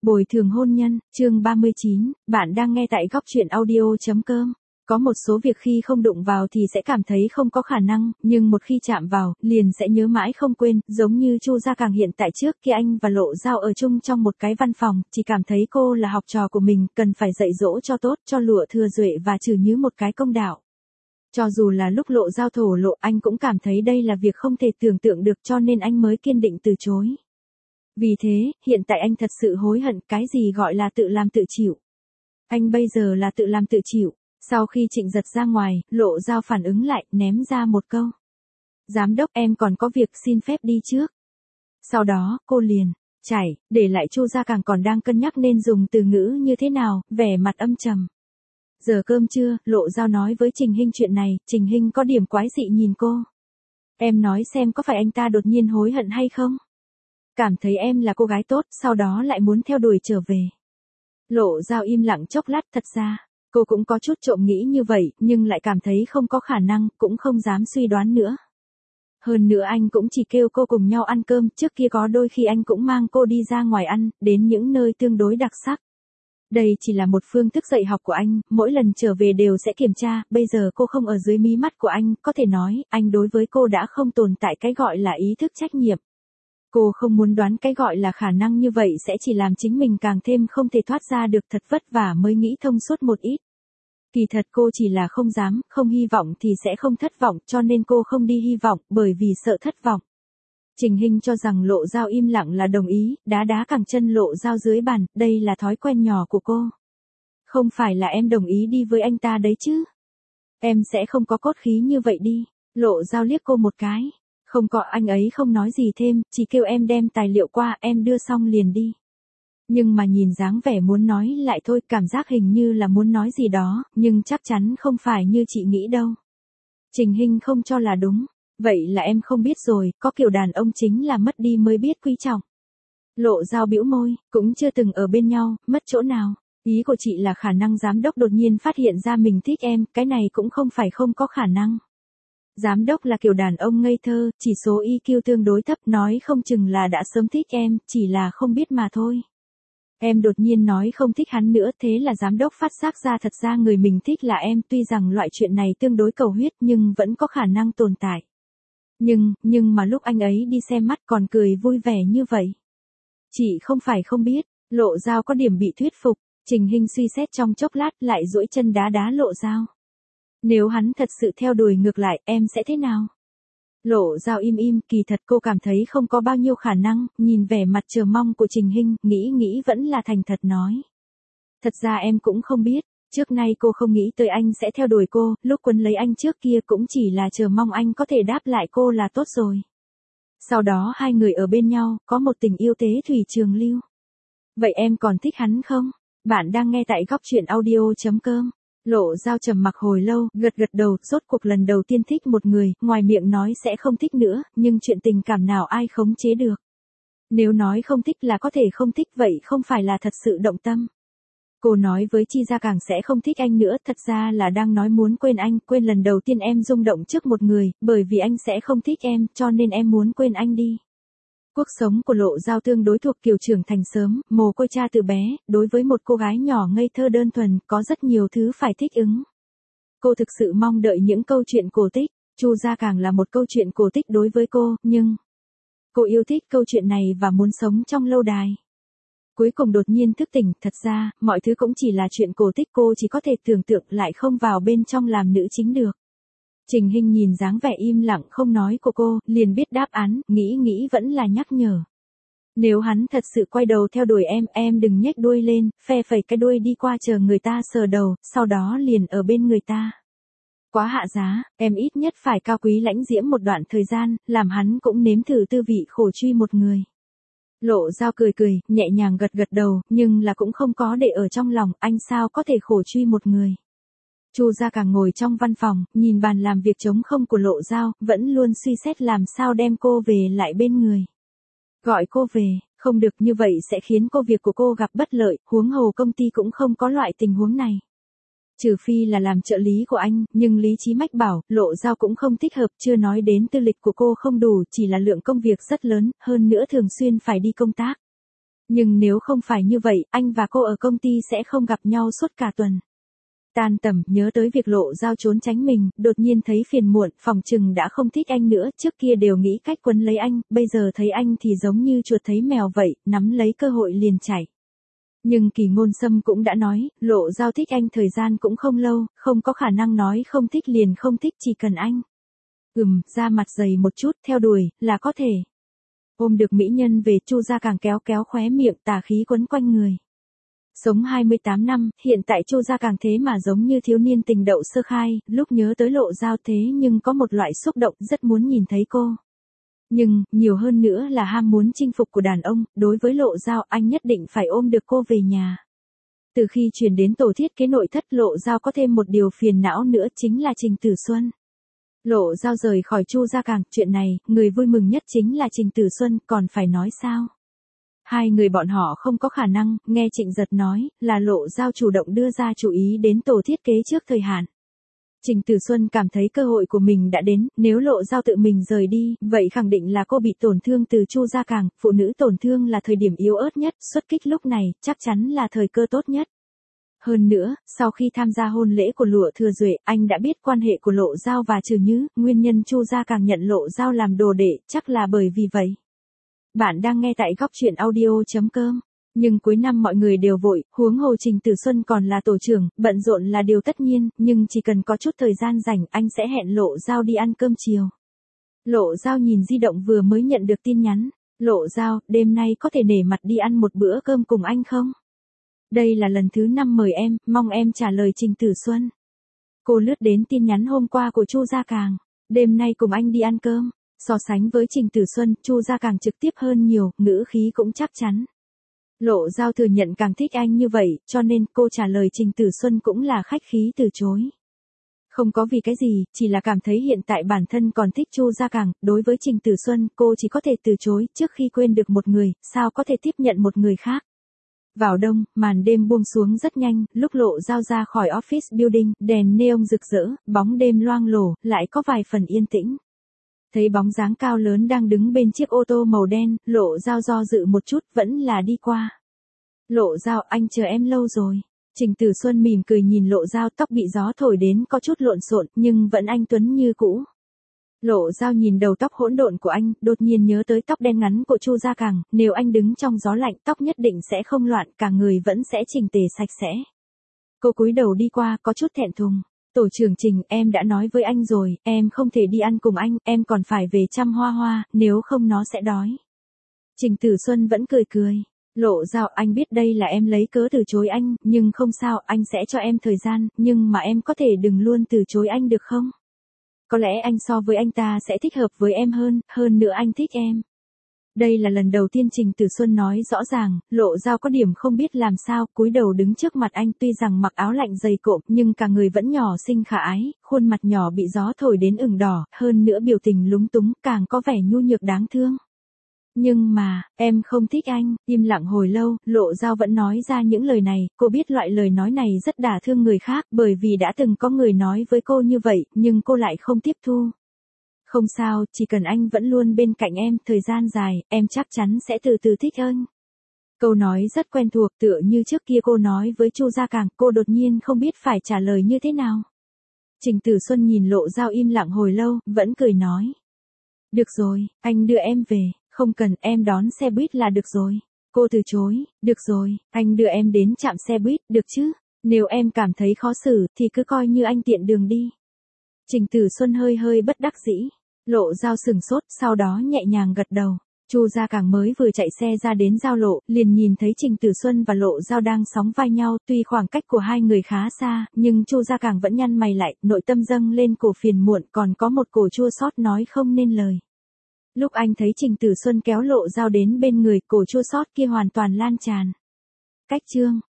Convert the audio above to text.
Bồi thường hôn nhân, chương 39, bạn đang nghe tại góc truyện audio.com. Có một số việc khi không đụng vào thì sẽ cảm thấy không có khả năng, nhưng một khi chạm vào, liền sẽ nhớ mãi không quên, giống như Chu Gia Càng hiện tại trước khi anh và Lộ Giao ở chung trong một cái văn phòng, chỉ cảm thấy cô là học trò của mình, cần phải dạy dỗ cho tốt, cho lụa thừa duệ và trừ như một cái công đạo. Cho dù là lúc Lộ Giao thổ lộ, anh cũng cảm thấy đây là việc không thể tưởng tượng được, cho nên anh mới kiên định từ chối. Vì thế, hiện tại anh thật sự hối hận, cái gì gọi là tự làm tự chịu. Anh bây giờ là tự làm tự chịu. Sau khi Trịnh Giật ra ngoài, Lộ Giao phản ứng lại, ném ra một câu. Giám đốc, em còn có việc, xin phép đi trước. Sau đó, cô liền chảy, để lại Chu Gia Càng còn đang cân nhắc nên dùng từ ngữ như thế nào, vẻ mặt âm trầm. Giờ cơm trưa, Lộ Giao nói với Trình Hinh chuyện này, Trình Hinh có điểm quái dị nhìn cô. Em nói xem có phải anh ta đột nhiên hối hận hay không? Cảm thấy em là cô gái tốt, sau đó lại muốn theo đuổi trở về. Lộ Giao im lặng chốc lát, thật ra, cô cũng có chút trộm nghĩ như vậy, nhưng lại cảm thấy không có khả năng, cũng không dám suy đoán nữa. Hơn nữa anh cũng chỉ kêu cô cùng nhau ăn cơm, trước kia có đôi khi anh cũng mang cô đi ra ngoài ăn, đến những nơi tương đối đặc sắc. Đây chỉ là một phương thức dạy học của anh, mỗi lần trở về đều sẽ kiểm tra, bây giờ cô không ở dưới mí mắt của anh, có thể nói, anh đối với cô đã không tồn tại cái gọi là ý thức trách nhiệm. Cô không muốn đoán cái gọi là khả năng như vậy sẽ chỉ làm chính mình càng thêm không thể thoát ra được, thật vất vả mới nghĩ thông suốt một ít. Kỳ thật cô chỉ là không dám, không hy vọng thì sẽ không thất vọng, cho nên cô không đi hy vọng, bởi vì sợ thất vọng. Trình Hinh cho rằng Lộ Giao im lặng là đồng ý, đá đá cẳng chân Lộ Giao dưới bàn, đây là thói quen nhỏ của cô. Không phải là em đồng ý đi với anh ta đấy chứ. Em sẽ không có cốt khí như vậy đi. Lộ Giao liếc cô một cái. Không có, anh ấy không nói gì thêm, chỉ kêu em đem tài liệu qua, em đưa xong liền đi. Nhưng mà nhìn dáng vẻ muốn nói lại thôi, cảm giác hình như là muốn nói gì đó, nhưng chắc chắn không phải như chị nghĩ đâu. Trình Hinh không cho là đúng. Vậy là em không biết rồi, có kiểu đàn ông chính là mất đi mới biết quý trọng. Lộ Giao bĩu môi, cũng chưa từng ở bên nhau, mất chỗ nào. Ý của chị là khả năng giám đốc đột nhiên phát hiện ra mình thích em, cái này cũng không phải không có khả năng. Giám đốc là kiểu đàn ông ngây thơ, chỉ số EQ tương đối thấp, nói không chừng là đã sớm thích em, chỉ là không biết mà thôi. Em đột nhiên nói không thích hắn nữa, thế là giám đốc phát giác ra thật ra người mình thích là em, tuy rằng loại chuyện này tương đối cầu huyết nhưng vẫn có khả năng tồn tại. Nhưng mà lúc anh ấy đi xem mắt còn cười vui vẻ như vậy. Chị không phải không biết, Lộ Giao có điểm bị thuyết phục, Trình Hinh suy xét trong chốc lát lại duỗi chân đá đá Lộ Giao. Nếu hắn thật sự theo đuổi ngược lại, em sẽ thế nào? Lộ Giao im, kỳ thật cô cảm thấy không có bao nhiêu khả năng, nhìn vẻ mặt chờ mong của Trình Hinh, nghĩ vẫn là thành thật nói. Thật ra em cũng không biết, trước nay cô không nghĩ tới anh sẽ theo đuổi cô, lúc quấn lấy anh trước kia cũng chỉ là chờ mong anh có thể đáp lại cô là tốt rồi. Sau đó hai người ở bên nhau, có một tình yêu tế thủy trường lưu. Vậy em còn thích hắn không? Bạn đang nghe tại góc truyện audio.com. Lộ Giao trầm mặc hồi lâu, gật đầu, rốt cuộc lần đầu tiên thích một người, ngoài miệng nói sẽ không thích nữa, nhưng chuyện tình cảm nào ai khống chế được. Nếu nói không thích là có thể không thích, vậy không phải là thật sự động tâm. Cô nói với Chi Gia Càng sẽ không thích anh nữa, thật ra là đang nói muốn quên anh, quên lần đầu tiên em rung động trước một người, bởi vì anh sẽ không thích em, cho nên em muốn quên anh đi. Cuộc sống của Lộ Giao tương đối thuộc kiểu trưởng thành sớm, mồ côi cha từ bé, đối với một cô gái nhỏ ngây thơ đơn thuần, có rất nhiều thứ phải thích ứng. Cô thực sự mong đợi những câu chuyện cổ tích, Chu Gia Càng là một câu chuyện cổ tích đối với cô, nhưng cô yêu thích câu chuyện này và muốn sống trong lâu đài. Cuối cùng đột nhiên thức tỉnh, thật ra, mọi thứ cũng chỉ là chuyện cổ tích, cô chỉ có thể tưởng tượng lại không vào bên trong làm nữ chính được. Trình Hinh nhìn dáng vẻ im lặng không nói của cô, liền biết đáp án, nghĩ vẫn là nhắc nhở. Nếu hắn thật sự quay đầu theo đuổi em đừng nhếch đuôi lên, phe phẩy cái đuôi đi qua chờ người ta sờ đầu, sau đó liền ở bên người ta. Quá hạ giá, em ít nhất phải cao quý lãnh diễm một đoạn thời gian, làm hắn cũng nếm thử tư vị khổ truy một người. Lộ Giao cười, nhẹ nhàng gật đầu, nhưng là cũng không có để ở trong lòng, anh sao có thể khổ truy một người. Chu Gia Càng ngồi trong văn phòng, nhìn bàn làm việc trống không của Lộ Giao, vẫn luôn suy xét làm sao đem cô về lại bên người. Gọi cô về, không được, như vậy sẽ khiến công việc của cô gặp bất lợi, huống hồ công ty cũng không có loại tình huống này. Trừ phi là làm trợ lý của anh, nhưng lý trí mách bảo, Lộ Giao cũng không thích hợp, chưa nói đến tư lịch của cô không đủ, chỉ là lượng công việc rất lớn, hơn nữa thường xuyên phải đi công tác. Nhưng nếu không phải như vậy, anh và cô ở công ty sẽ không gặp nhau suốt cả tuần. Tan tầm, nhớ tới việc Lộ Dao trốn tránh mình, đột nhiên thấy phiền muộn, phỏng chừng đã không thích anh nữa, trước kia đều nghĩ cách quấn lấy anh, bây giờ thấy anh thì giống như chuột thấy mèo vậy, nắm lấy cơ hội liền chạy. Nhưng Kỳ Ngôn Sâm cũng đã nói, Lộ Dao thích anh thời gian cũng không lâu, không có khả năng nói không thích liền không thích, chỉ cần anh. Da mặt dày một chút, theo đuổi, là có thể. Ôm được mỹ nhân về, Chu Gia Càng kéo kéo khóe miệng, tà khí quấn quanh người. Sống 28 năm, hiện tại Chu Gia Càng thế mà giống như thiếu niên tình đậu sơ khai, lúc nhớ tới Lộ Dao thế nhưng có một loại xúc động rất muốn nhìn thấy cô. Nhưng, nhiều hơn nữa là ham muốn chinh phục của đàn ông, đối với Lộ Dao anh nhất định phải ôm được cô về nhà. Từ khi chuyển đến tổ thiết kế nội thất, Lộ Dao có thêm một điều phiền não nữa chính là Trình Tử Xuân. Lộ Dao rời khỏi Chu Gia Càng, chuyện này, người vui mừng nhất chính là Trình Tử Xuân, còn phải nói sao? Hai người bọn họ không có khả năng, nghe Trịnh Giật nói, là Lộ Dao chủ động đưa ra chủ ý đến tổ thiết kế trước thời hạn. Trình Tử Xuân cảm thấy cơ hội của mình đã đến, nếu Lộ Dao tự mình rời đi, vậy khẳng định là cô bị tổn thương từ Chu Gia Càng, phụ nữ tổn thương là thời điểm yếu ớt nhất, xuất kích lúc này, chắc chắn là thời cơ tốt nhất. Hơn nữa, sau khi tham gia hôn lễ của Lụa Thừa Duệ, anh đã biết quan hệ của Lộ Dao và Trừ Nhứ, nguyên nhân Chu Gia Càng nhận Lộ Dao làm đồ đệ, chắc là bởi vì vậy. Bạn đang nghe tại góc truyện audio.com. Nhưng cuối năm mọi người đều vội, huống hồ Trình Tử Xuân còn là tổ trưởng, bận rộn là điều tất nhiên, nhưng chỉ cần có chút thời gian rảnh, anh sẽ hẹn Lộ Dao đi ăn cơm chiều. Lộ Dao nhìn di động vừa mới nhận được tin nhắn. Lộ Dao, đêm nay có thể nể mặt đi ăn một bữa cơm cùng anh không? Đây là lần thứ 5 mời em, mong em trả lời Trình Tử Xuân. Cô lướt đến tin nhắn hôm qua của Chu Gia Càng. Đêm nay cùng anh đi ăn cơm. So sánh với Trình Tử Xuân, Chu Gia Càng trực tiếp hơn nhiều, ngữ khí cũng chắc chắn. Lộ Dao thừa nhận càng thích anh như vậy, cho nên cô trả lời Trình Tử Xuân cũng là khách khí từ chối. Không có vì cái gì, chỉ là cảm thấy hiện tại bản thân còn thích Chu Gia Càng, đối với Trình Tử Xuân, cô chỉ có thể từ chối, trước khi quên được một người, sao có thể tiếp nhận một người khác. Vào đông, màn đêm buông xuống rất nhanh, lúc Lộ Dao ra khỏi office building, đèn neon rực rỡ, bóng đêm loang lổ, lại có vài phần yên tĩnh. Thấy bóng dáng cao lớn đang đứng bên chiếc ô tô màu đen, Lộ Dao do dự một chút, vẫn là đi qua. Lộ Dao, anh chờ em lâu rồi. Trình Tử Xuân mỉm cười nhìn Lộ Dao, tóc bị gió thổi đến có chút lộn xộn, nhưng vẫn anh tuấn như cũ. Lộ Dao nhìn đầu tóc hỗn độn của anh, đột nhiên nhớ tới tóc đen ngắn của Chu Gia Càng, nếu anh đứng trong gió lạnh, tóc nhất định sẽ không loạn, cả người vẫn sẽ chỉnh tề sạch sẽ. Cô cúi đầu đi qua, có chút thẹn thùng. Tổ trưởng Trình, em đã nói với anh rồi, em không thể đi ăn cùng anh, em còn phải về chăm Hoa Hoa, nếu không nó sẽ đói. Trình Tử Xuân vẫn cười cười. Lộ Dao, anh biết đây là em lấy cớ từ chối anh, nhưng không sao, anh sẽ cho em thời gian, nhưng mà em có thể đừng luôn từ chối anh được không? Có lẽ anh so với anh ta sẽ thích hợp với em hơn nữa anh thích em. Đây là lần đầu tiên Trình Tử Xuân nói rõ ràng, Lộ Dao có điểm không biết làm sao, cúi đầu đứng trước mặt anh, tuy rằng mặc áo lạnh dày cộm, nhưng cả người vẫn nhỏ xinh khả ái, khuôn mặt nhỏ bị gió thổi đến ửng đỏ, hơn nữa biểu tình lúng túng, càng có vẻ nhu nhược đáng thương. Nhưng mà, em không thích anh, im lặng hồi lâu, Lộ Dao vẫn nói ra những lời này, cô biết loại lời nói này rất đả thương người khác, bởi vì đã từng có người nói với cô như vậy, nhưng cô lại không tiếp thu. Không sao, chỉ cần anh vẫn luôn bên cạnh em, thời gian dài, em chắc chắn sẽ từ từ thích anh. Câu nói rất quen thuộc, tựa như trước kia cô nói với Chu Gia Càng, cô đột nhiên không biết phải trả lời như thế nào. Trình Tử Xuân nhìn Lộ Dao im lặng hồi lâu, vẫn cười nói. Được rồi, anh đưa em về, không cần, em đón xe buýt là được rồi. Cô từ chối, được rồi, anh đưa em đến trạm xe buýt, được chứ? Nếu em cảm thấy khó xử, thì cứ coi như anh tiện đường đi. Trình Tử Xuân hơi bất đắc dĩ. Lộ Dao sừng sốt, sau đó nhẹ nhàng gật đầu. Chu Gia Càng mới vừa chạy xe ra đến giao lộ, liền nhìn thấy Trình Tử Xuân và Lộ Dao đang sóng vai nhau, tuy khoảng cách của hai người khá xa, nhưng Chu Gia Càng vẫn nhăn mày lại, nội tâm dâng lên cổ phiền muộn, còn có một cổ chua xót nói không nên lời. Lúc anh thấy Trình Tử Xuân kéo Lộ Dao đến bên người, cổ chua xót kia hoàn toàn lan tràn. Cách chương